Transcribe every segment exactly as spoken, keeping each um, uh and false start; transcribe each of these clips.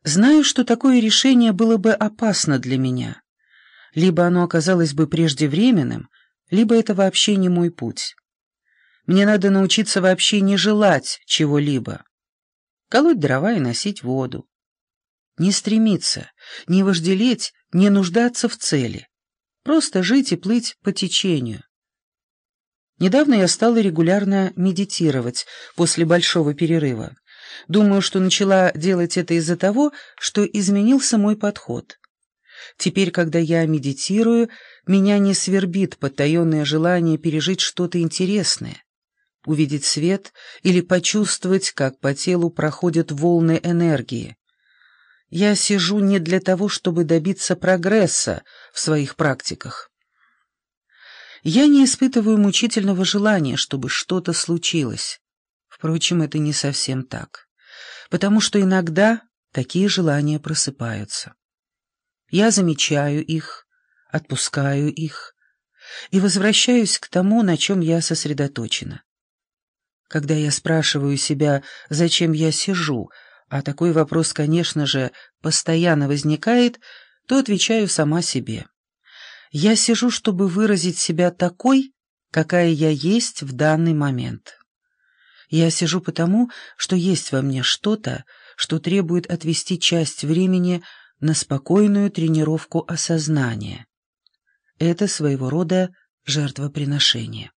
Знаю, что такое решение было бы опасно для меня. Либо оно оказалось бы преждевременным, либо это вообще не мой путь. Мне надо научиться вообще не желать чего-либо. Колоть дрова и носить воду. Не стремиться, не вожделеть, не нуждаться в цели. Просто жить и плыть по течению. Недавно я стала регулярно медитировать после большого перерыва. Думаю, что начала делать это из-за того, что изменился мой подход. Теперь, когда я медитирую, меня не свербит потаенное желание пережить что-то интересное, увидеть свет или почувствовать, как по телу проходят волны энергии. Я сижу не для того, чтобы добиться прогресса в своих практиках. Я не испытываю мучительного желания, чтобы что-то случилось. Впрочем, это не совсем так, потому что иногда такие желания просыпаются. Я замечаю их, отпускаю их и возвращаюсь к тому, на чем я сосредоточена. Когда я спрашиваю себя, зачем я сижу, а такой вопрос, конечно же, постоянно возникает, то отвечаю сама себе. Я сижу, чтобы выразить себя такой, какая я есть в данный момент. Я сижу потому, что есть во мне что-то, что требует отвести часть времени на спокойную тренировку осознания. Это своего рода жертвоприношение.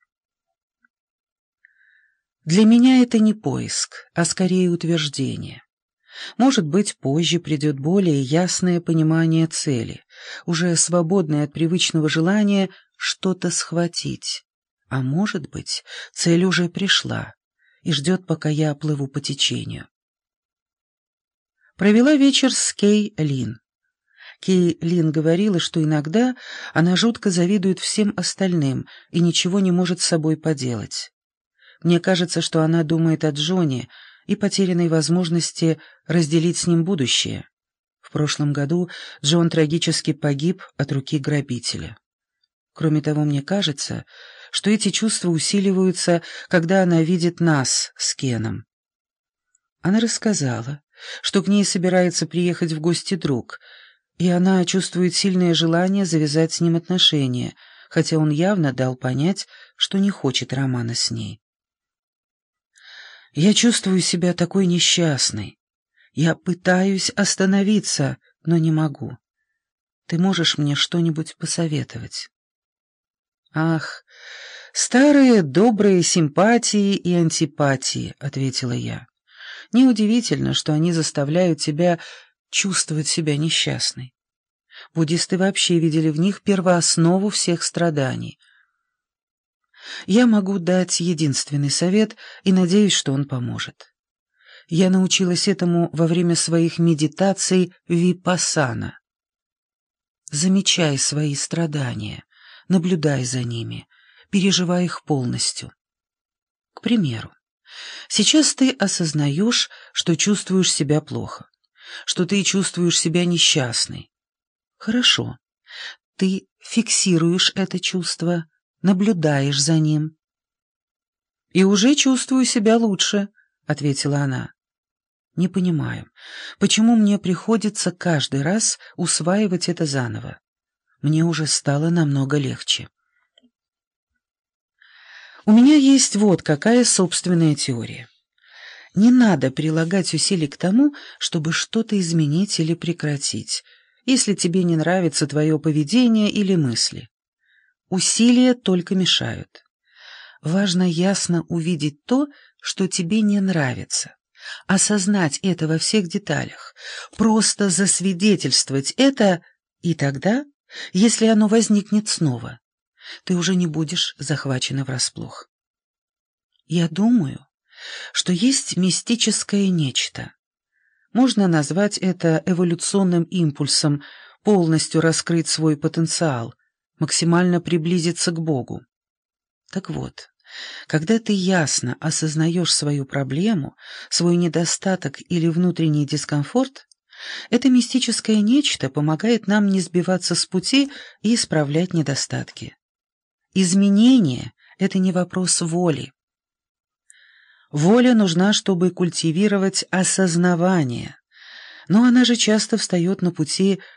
Для меня это не поиск, а скорее утверждение. Может быть, позже придет более ясное понимание цели, уже свободное от привычного желания что-то схватить. А может быть, цель уже пришла и ждет, пока я плыву по течению. Провела вечер с Кей Лин. Кей Лин говорила, что иногда она жутко завидует всем остальным и ничего не может с собой поделать. Мне кажется, что она думает о Джоне и потерянной возможности разделить с ним будущее. В прошлом году Джон трагически погиб от руки грабителя. Кроме того, мне кажется, что эти чувства усиливаются, когда она видит нас с Кеном. Она рассказала, что к ней собирается приехать в гости друг, и она чувствует сильное желание завязать с ним отношения, хотя он явно дал понять, что не хочет романа с ней. Я чувствую себя такой несчастной. Я пытаюсь остановиться, но не могу. Ты можешь мне что-нибудь посоветовать? Ах, старые добрые симпатии и антипатии, — ответила я. Неудивительно, что они заставляют тебя чувствовать себя несчастной. Буддисты вообще видели в них первооснову всех страданий. Я могу дать единственный совет и надеюсь, что он поможет. Я научилась этому во время своих медитаций випассана. Замечай свои страдания, наблюдай за ними, переживай их полностью. К примеру, сейчас ты осознаешь, что чувствуешь себя плохо, что ты чувствуешь себя несчастной. Хорошо, ты фиксируешь это чувство, наблюдаешь за ним. «И уже чувствую себя лучше», — ответила она. «Не понимаю, почему мне приходится каждый раз усваивать это заново? Мне уже стало намного легче». У меня есть вот какая собственная теория. Не надо прилагать усилий к тому, чтобы что-то изменить или прекратить, если тебе не нравится твое поведение или мысли. Усилия только мешают. Важно ясно увидеть то, что тебе не нравится, осознать это во всех деталях, просто засвидетельствовать это, и тогда, если оно возникнет снова, ты уже не будешь захвачена врасплох. Я думаю, что есть мистическое нечто. Можно назвать это эволюционным импульсом, полностью раскрыть свой потенциал, максимально приблизиться к Богу. Так вот, когда ты ясно осознаешь свою проблему, свой недостаток или внутренний дискомфорт, это мистическое нечто помогает нам не сбиваться с пути и исправлять недостатки. Изменение — это не вопрос воли. Воля нужна, чтобы культивировать осознавание, Но она же часто встает на пути